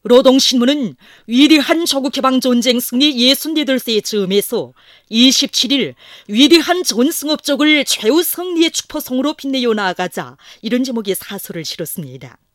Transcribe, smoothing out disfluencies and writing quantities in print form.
노동신문은 위대한 조국해방전쟁 승리 68세의 즈음에서 27일 위대한 전승업적을 최후 승리의 축포성으로 빛내어 나아가자, 이런 제목의 사설을 실었습니다.